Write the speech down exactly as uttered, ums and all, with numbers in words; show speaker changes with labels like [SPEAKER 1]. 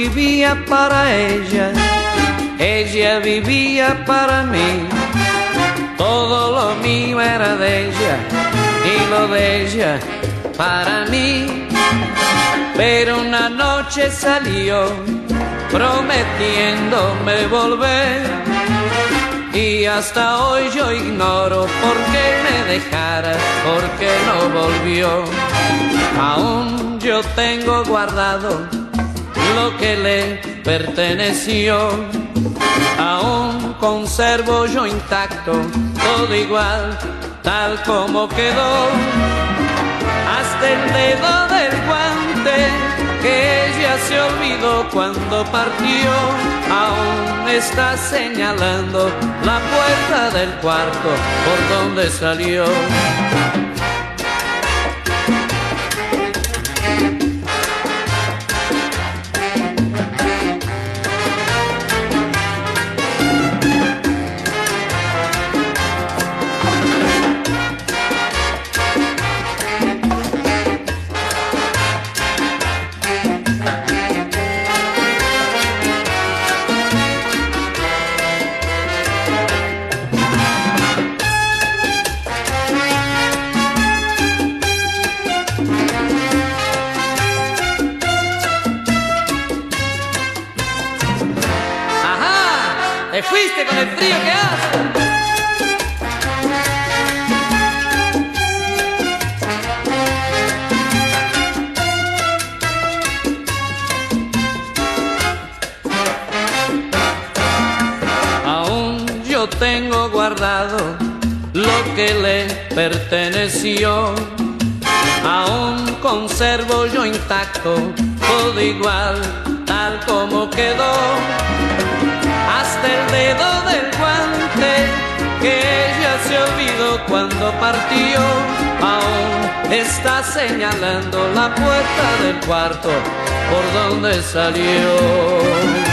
[SPEAKER 1] vivía para ella, ella vivía para mí. Todo lo mío era de ella y lo de ella para mí. Pero una noche salió prometiéndome volver, y hasta hoy yo ignoro por qué me dejara, por qué no volvió. Aún yo tengo guardado lo que le perteneció, aún conservo yo intacto todo igual, tal como quedó. Hasta el dedo del guante que ella se olvidó cuando partió, aún está señalando la puerta del cuarto por donde salió.
[SPEAKER 2] ¡Te fuiste con el frío que hace!
[SPEAKER 1] Aún yo tengo guardado lo que le perteneció, aún conservo yo intacto todo igual, tal como quedó. Hasta el dedo del guante que ella se olvidó cuando partió, aún está señalando la puerta del cuarto por donde salió.